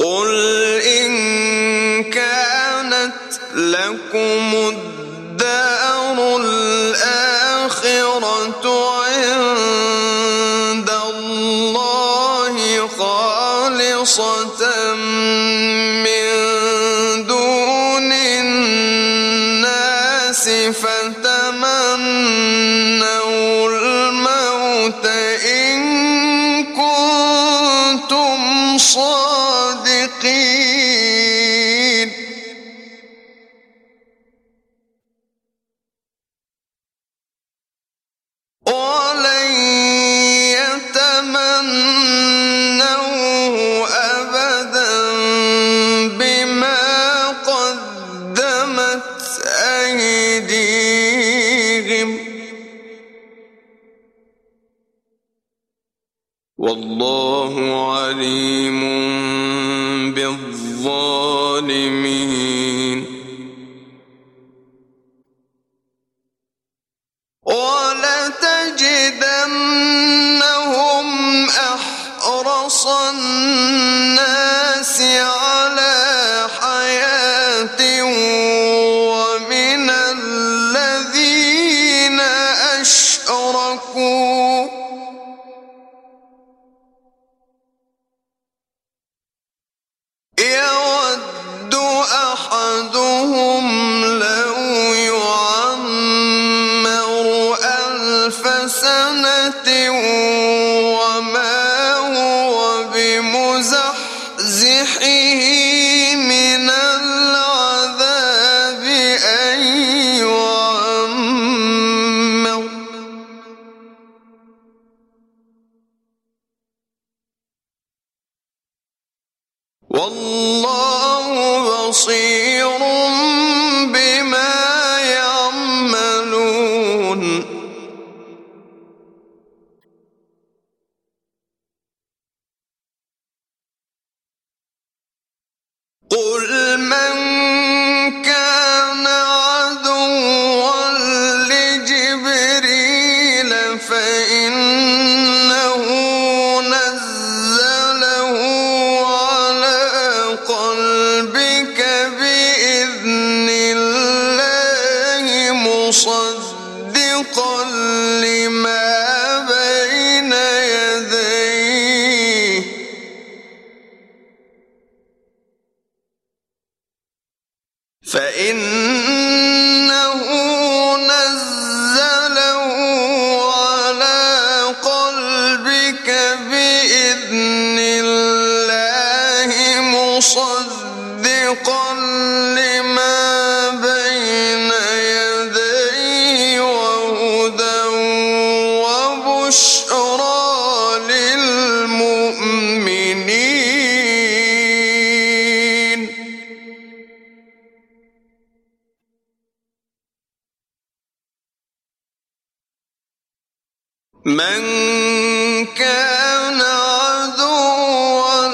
قل إن كانت لكم الدار الآخرة عند الله خالصة من دون الناس فتمنوا الموت إن كنتم صادقين ولن يتمنوه أبدا بما قدمت أيديهم والله عليم بالظالمين ولتجدنهم أحرص الناس على حياة ومن الذين أشركوا يود أحدهم لو يعمر 1000 سنة وما هو بمزحزحه من العذاب أن يعمر والله بصير بما يعملون قل من كان عدوا لجبريل فإنه نزله على قلبك بإذن الله مصدقا لما بين يديه فإنه نزله على قلبك بإذن الله مصدقا لما بين يديه وهدى وبشرى للمؤمنين من كان عدوا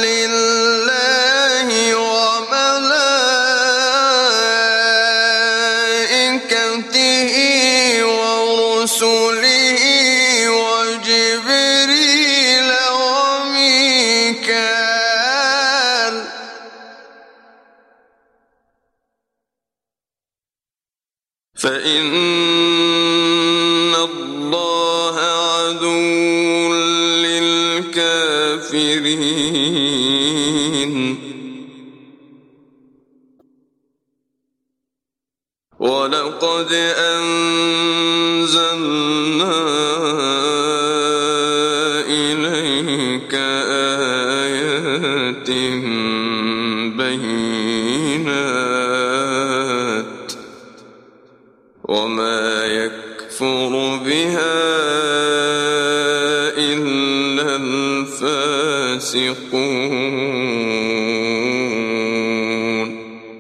لله وملائكته ورسله وجبريل وميكال فإن الله عدو للكافرين ولقد أنزلنا إليك آيات بينات وما يكفر بها إلا الفاسقون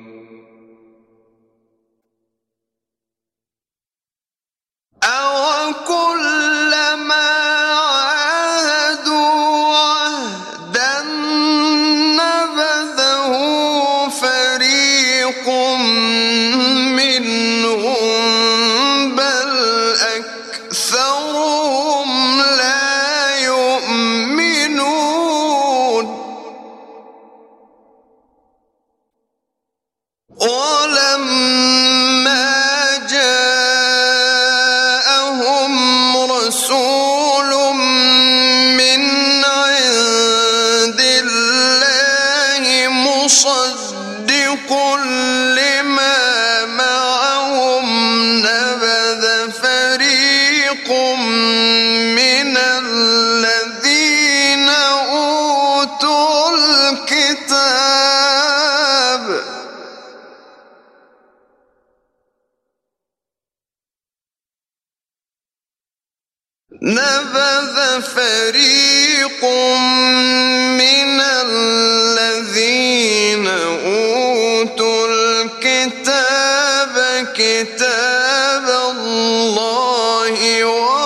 أوكلما عاهدوا عهدا نبذه فريق منهم بل أكثرهم لا يؤمنون رسول من عند الله مصدق لما معهم نبذ فريق من الذين أوتوا الكتاب كتاب الله